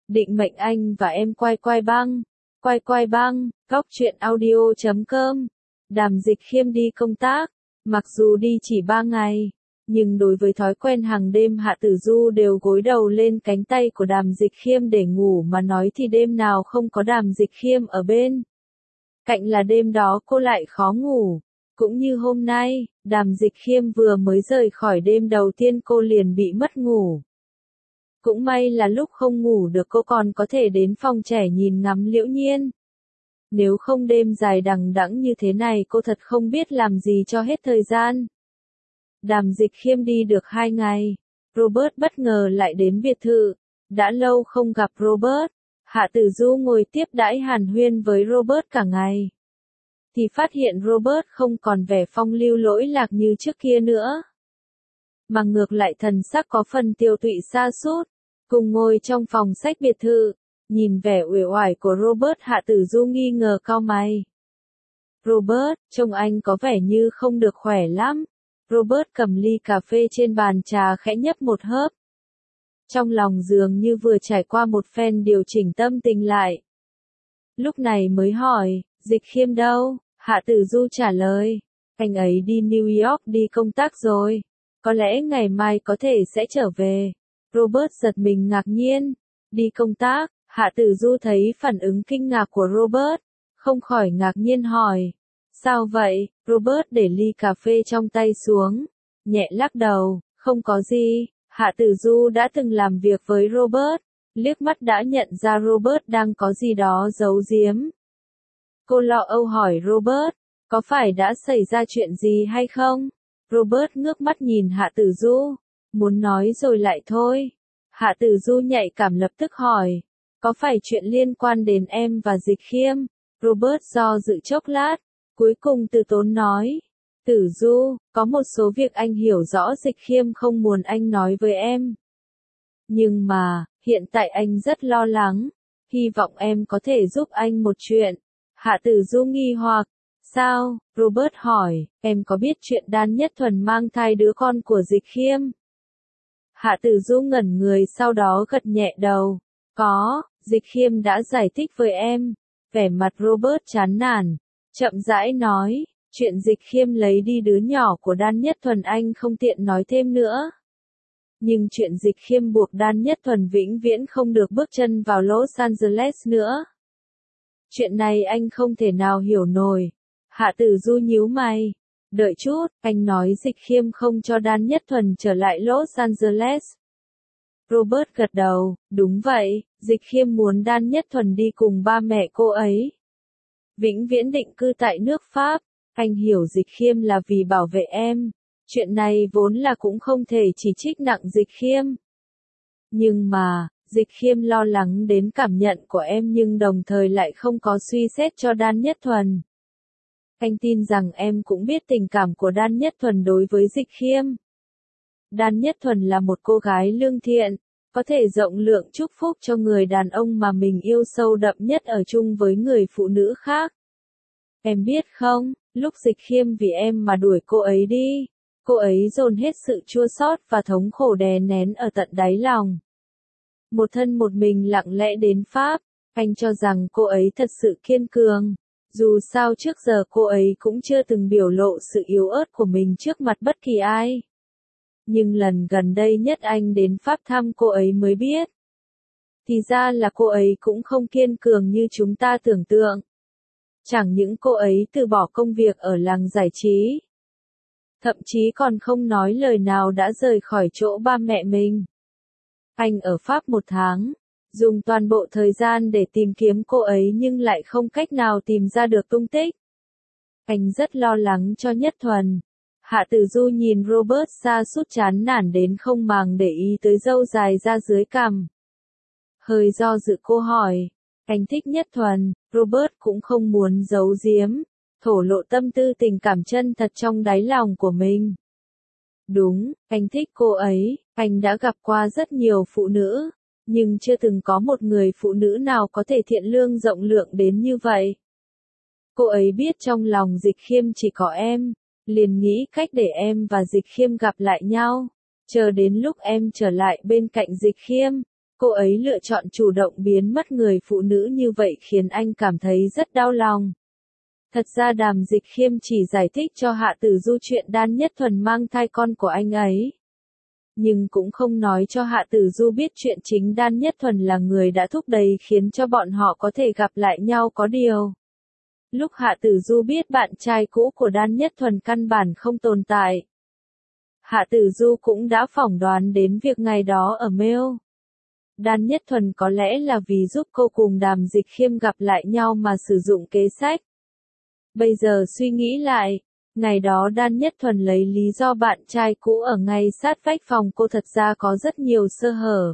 Định mệnh anh và em quay quay băng. Quay quay băng, góc chuyện audio.com. Đàm Dịch Khiêm đi công tác. Mặc dù đi chỉ 3 ngày, nhưng đối với thói quen hàng đêm Hạ Tử Du đều gối đầu lên cánh tay của Đàm Dịch Khiêm để ngủ mà nói thì đêm nào không có Đàm Dịch Khiêm ở bên cạnh là đêm đó cô lại khó ngủ. Cũng như hôm nay, Đàm Dịch Khiêm vừa mới rời khỏi đêm đầu tiên cô liền bị mất ngủ. Cũng may là lúc không ngủ được cô còn có thể đến phòng trẻ nhìn ngắm Liễu Nhiên. Nếu không đêm dài đằng đẵng như thế này cô thật không biết làm gì cho hết thời gian. Đàm Dịch Khiêm đi được 2 ngày, Robert bất ngờ lại đến biệt thự. Đã lâu không gặp Robert, Hạ Tử Du ngồi tiếp đãi hàn huyên với Robert cả ngày. Thì phát hiện Robert không còn vẻ phong lưu lỗi lạc như trước kia nữa, mà ngược lại thần sắc có phần tiêu tụy sa sút. Cùng ngồi trong phòng sách biệt thự, nhìn vẻ uể oải của Robert, Hạ Tử Du nghi ngờ cau mày. Robert, trông anh có vẻ như không được khỏe lắm. Robert cầm ly cà phê trên bàn trà khẽ nhấp một hớp. Trong lòng dường như vừa trải qua một phen điều chỉnh tâm tình lại. Lúc này mới hỏi, Dịch Khiêm đâu? Hạ Tử Du trả lời, anh ấy đi New York đi công tác rồi. Có lẽ ngày mai có thể sẽ trở về. Robert giật mình ngạc nhiên. Đi công tác? Hạ Tử Du thấy phản ứng kinh ngạc của Robert, không khỏi ngạc nhiên hỏi. Sao vậy? Robert để ly cà phê trong tay xuống, nhẹ lắc đầu, không có gì. Hạ Tử Du đã từng làm việc với Robert, liếc mắt đã nhận ra Robert đang có gì đó giấu giếm. Cô lo âu hỏi Robert, có phải đã xảy ra chuyện gì hay không? Robert ngước mắt nhìn Hạ Tử Du, muốn nói rồi lại thôi. Hạ Tử Du nhạy cảm lập tức hỏi, có phải chuyện liên quan đến em và Dịch Khiêm? Robert do dự chốc lát, cuối cùng từ tốn nói, Tử Du, có một số việc anh hiểu rõ Dịch Khiêm không muốn anh nói với em. Nhưng mà, hiện tại anh rất lo lắng, hy vọng em có thể giúp anh một chuyện. Hạ Tử Du nghi hoặc, sao? Robert hỏi, em có biết chuyện Đan Nhất Thuần mang thai đứa con của Dịch Khiêm? Hạ Tử Du ngẩn người sau đó gật nhẹ đầu, có, Dịch Khiêm đã giải thích với em. Vẻ mặt Robert chán nản, chậm rãi nói, chuyện Dịch Khiêm lấy đi đứa nhỏ của Đan Nhất Thuần anh không tiện nói thêm nữa. Nhưng chuyện Dịch Khiêm buộc Đan Nhất Thuần vĩnh viễn không được bước chân vào Los Angeles nữa. Chuyện này anh không thể nào hiểu nổi. Hạ Tử Du nhíu mày. Đợi chút, anh nói Dịch Khiêm không cho Đan Nhất Thuần trở lại Los Angeles. Robert gật đầu, đúng vậy, Dịch Khiêm muốn Đan Nhất Thuần đi cùng ba mẹ cô ấy. Vĩnh viễn định cư tại nước Pháp, anh hiểu Dịch Khiêm là vì bảo vệ em. Chuyện này vốn là cũng không thể chỉ trích nặng Dịch Khiêm. Nhưng mà, Dịch Khiêm lo lắng đến cảm nhận của em nhưng đồng thời lại không có suy xét cho Đan Nhất Thuần. Anh tin rằng em cũng biết tình cảm của Đan Nhất Thuần đối với Dịch Khiêm. Đan Nhất Thuần là một cô gái lương thiện, có thể rộng lượng chúc phúc cho người đàn ông mà mình yêu sâu đậm nhất ở chung với người phụ nữ khác. Em biết không, lúc Dịch Khiêm vì em mà đuổi cô ấy đi, cô ấy dồn hết sự chua xót và thống khổ đè nén ở tận đáy lòng. Một thân một mình lặng lẽ đến Pháp, anh cho rằng cô ấy thật sự kiên cường. Dù sao trước giờ cô ấy cũng chưa từng biểu lộ sự yếu ớt của mình trước mặt bất kỳ ai. Nhưng lần gần đây nhất anh đến Pháp thăm cô ấy mới biết. Thì ra là cô ấy cũng không kiên cường như chúng ta tưởng tượng. Chẳng những cô ấy từ bỏ công việc ở làng giải trí, thậm chí còn không nói lời nào đã rời khỏi chỗ ba mẹ mình. Anh ở Pháp 1 tháng, dùng toàn bộ thời gian để tìm kiếm cô ấy nhưng lại không cách nào tìm ra được tung tích. Anh rất lo lắng cho Nhất Thuần. Hạ Tử Du nhìn Robert sa sút chán nản đến không màng để ý tới râu dài ra dưới cằm. Hơi do dự cô hỏi, anh thích Nhất Thuần? Robert cũng không muốn giấu giếm, thổ lộ tâm tư tình cảm chân thật trong đáy lòng của mình. Đúng, anh thích cô ấy, anh đã gặp qua rất nhiều phụ nữ, nhưng chưa từng có một người phụ nữ nào có thể thiện lương rộng lượng đến như vậy. Cô ấy biết trong lòng Dịch Khiêm chỉ có em, liền nghĩ cách để em và Dịch Khiêm gặp lại nhau, chờ đến lúc em trở lại bên cạnh Dịch Khiêm, Cô ấy lựa chọn chủ động biến mất người phụ nữ như vậy khiến anh cảm thấy rất đau lòng. Thật ra Đàm Dịch Khiêm chỉ giải thích cho Hạ Tử Du chuyện Đan Nhất Thuần mang thai con của anh ấy. Nhưng cũng không nói cho Hạ Tử Du biết chuyện chính Đan Nhất Thuần là người đã thúc đẩy khiến cho bọn họ có thể gặp lại nhau có điều. Lúc Hạ Tử Du biết bạn trai cũ của Đan Nhất Thuần căn bản không tồn tại. Hạ Tử Du cũng đã phỏng đoán đến việc ngày đó ở Mail. Đan Nhất Thuần có lẽ là vì giúp cô cùng Đàm Dịch Khiêm gặp lại nhau mà sử dụng kế sách. Bây giờ suy nghĩ lại, ngày đó Đan Nhất Thuần lấy lý do bạn trai cũ ở ngay sát vách phòng cô thật ra có rất nhiều sơ hở.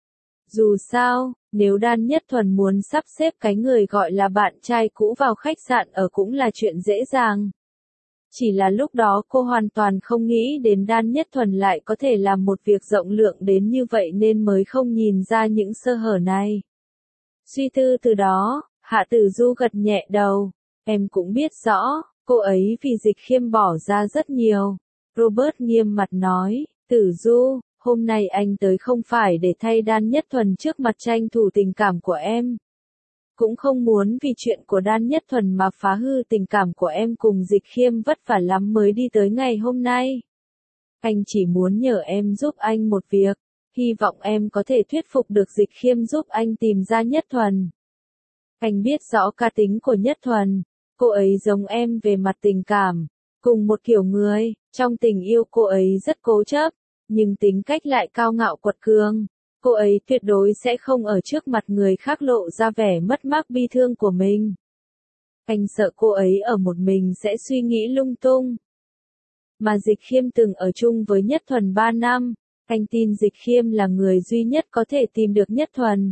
Dù sao, nếu Đan Nhất Thuần muốn sắp xếp cái người gọi là bạn trai cũ vào khách sạn ở cũng là chuyện dễ dàng. Chỉ là lúc đó cô hoàn toàn không nghĩ đến Đan Nhất Thuần lại có thể làm một việc rộng lượng đến như vậy nên mới không nhìn ra những sơ hở này. Suy tư từ đó, Hạ Tử Du gật nhẹ đầu. Em cũng biết rõ, cô ấy vì Dịch Khiêm bỏ ra rất nhiều. Robert nghiêm mặt nói, Tử Du, hôm nay anh tới không phải để thay Đan Nhất Thuần trước mặt tranh thủ tình cảm của em. Cũng không muốn vì chuyện của Đan Nhất Thuần mà phá hư tình cảm của em cùng Dịch Khiêm vất vả lắm mới đi tới ngày hôm nay. Anh chỉ muốn nhờ em giúp anh một việc, hy vọng em có thể thuyết phục được Dịch Khiêm giúp anh tìm ra Nhất Thuần. Anh biết rõ cá tính của Nhất Thuần, cô ấy giống em về mặt tình cảm, cùng một kiểu người, trong tình yêu cô ấy rất cố chấp, nhưng tính cách lại cao ngạo quật cường. Cô ấy tuyệt đối sẽ không ở trước mặt người khác lộ ra vẻ mất mát bi thương của mình. Anh sợ cô ấy ở một mình sẽ suy nghĩ lung tung. Mà Dịch Khiêm từng ở chung với Nhất Thuần 3 năm, anh tin Dịch Khiêm là người duy nhất có thể tìm được Nhất Thuần.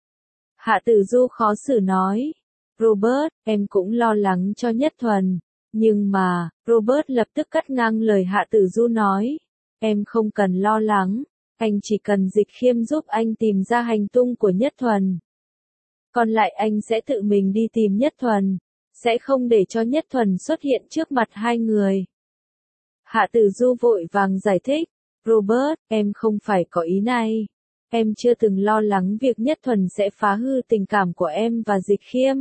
Hạ Tử Du khó xử nói, Robert, em cũng lo lắng cho Nhất Thuần. Nhưng mà, Robert lập tức cắt ngang lời Hạ Tử Du nói, em không cần lo lắng. Anh chỉ cần Dịch Khiêm giúp anh tìm ra hành tung của Nhất Thuần. Còn lại anh sẽ tự mình đi tìm Nhất Thuần, sẽ không để cho Nhất Thuần xuất hiện trước mặt hai người. Hạ Tử Du vội vàng giải thích, Robert, em không phải có ý này. Em chưa từng lo lắng việc Nhất Thuần sẽ phá hư tình cảm của em và Dịch Khiêm.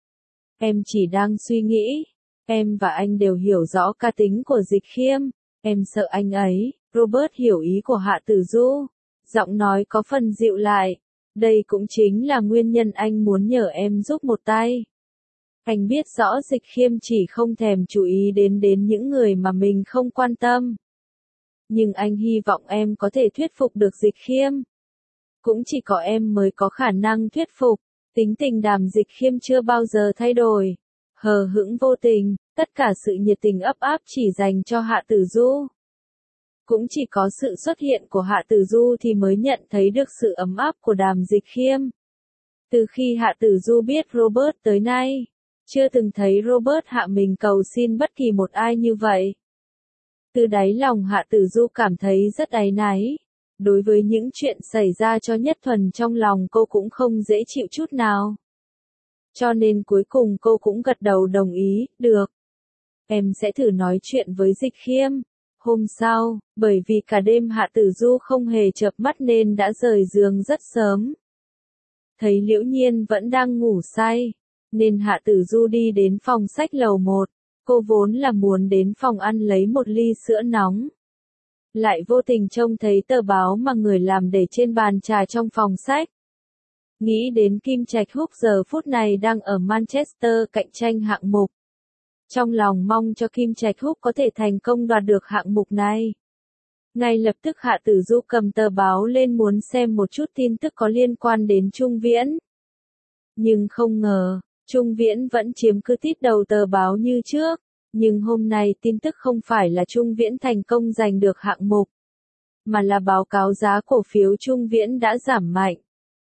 Em chỉ đang suy nghĩ, em và anh đều hiểu rõ cá tính của Dịch Khiêm, em sợ anh ấy. Robert hiểu ý của Hạ Tử Du, giọng nói có phần dịu lại. Đây cũng chính là nguyên nhân anh muốn nhờ em giúp một tay. Anh biết rõ Dịch Khiêm chỉ không thèm chú ý đến những người mà mình không quan tâm. Nhưng anh hy vọng em có thể thuyết phục được Dịch Khiêm. Cũng chỉ có em mới có khả năng thuyết phục. Tính tình Đàm Dịch Khiêm chưa bao giờ thay đổi. Hờ hững vô tình, tất cả sự nhiệt tình ấp áp chỉ dành cho Hạ Tử Du. Cũng chỉ có sự xuất hiện của Hạ Tử Du thì mới nhận thấy được sự ấm áp của Đàm Dịch Khiêm. Từ khi Hạ Tử Du biết Robert tới nay, chưa từng thấy Robert hạ mình cầu xin bất kỳ một ai như vậy. Từ đáy lòng Hạ Tử Du cảm thấy rất áy náy. Đối với những chuyện xảy ra cho Nhất Thuần trong lòng cô cũng không dễ chịu chút nào. Cho nên cuối cùng cô cũng gật đầu đồng ý, được. Em sẽ thử nói chuyện với Dịch Khiêm. Hôm sau, bởi vì cả đêm Hạ Tử Du không hề chợp mắt nên đã rời giường rất sớm. Thấy Liễu Nhiên vẫn đang ngủ say, nên Hạ Tử Du đi đến phòng sách lầu 1. Cô vốn là muốn đến phòng ăn lấy một ly sữa nóng. Lại vô tình trông thấy tờ báo mà người làm để trên bàn trà trong phòng sách. Nghĩ đến Kim Trạch Húc giờ phút này đang ở Manchester cạnh tranh hạng mục. Trong lòng mong cho Kim Trạch Húc có thể thành công đoạt được hạng mục này. Ngay lập tức Hạ Tử Du cầm tờ báo lên muốn xem một chút tin tức có liên quan đến Trung Viễn. Nhưng không ngờ, Trung Viễn vẫn chiếm cứ tít đầu tờ báo như trước. Nhưng hôm nay tin tức không phải là Trung Viễn thành công giành được hạng mục, mà là báo cáo giá cổ phiếu Trung Viễn đã giảm mạnh.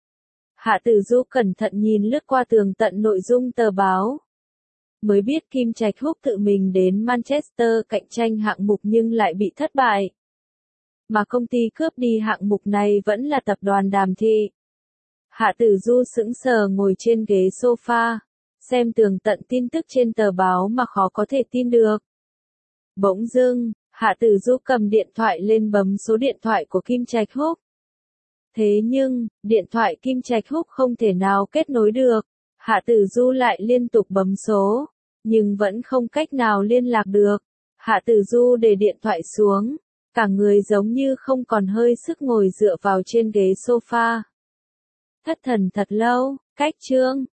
Hạ Tử Du cẩn thận nhìn lướt qua tường tận nội dung tờ báo. Mới biết Kim Trạch Húc tự mình đến Manchester cạnh tranh hạng mục nhưng lại bị thất bại. Mà công ty cướp đi hạng mục này vẫn là tập đoàn Đàm Thị. Hạ Tử Du sững sờ ngồi trên ghế sofa, xem tường tận tin tức trên tờ báo mà khó có thể tin được. Bỗng dưng, Hạ Tử Du cầm điện thoại lên bấm số điện thoại của Kim Trạch Húc. Thế nhưng, điện thoại Kim Trạch Húc không thể nào kết nối được. Hạ Tử Du lại liên tục bấm số, nhưng vẫn không cách nào liên lạc được. Hạ Tử Du để điện thoại xuống, cả người giống như không còn hơi sức ngồi dựa vào trên ghế sofa. Thất thần thật lâu, cách chương